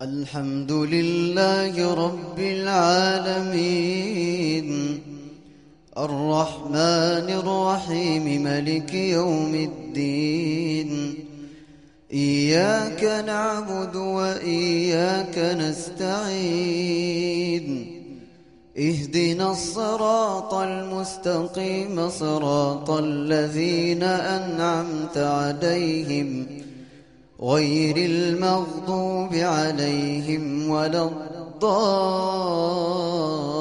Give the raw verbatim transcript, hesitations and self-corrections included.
الحمد لله رب العالمين، الرحمن الرحيم، ملك يوم الدين. إياك نعبد وإياك نستعين، اهدنا الصراط المستقيم، صراط الذين أنعمت عليهم غير المغضوب عليهم ولا الضالين.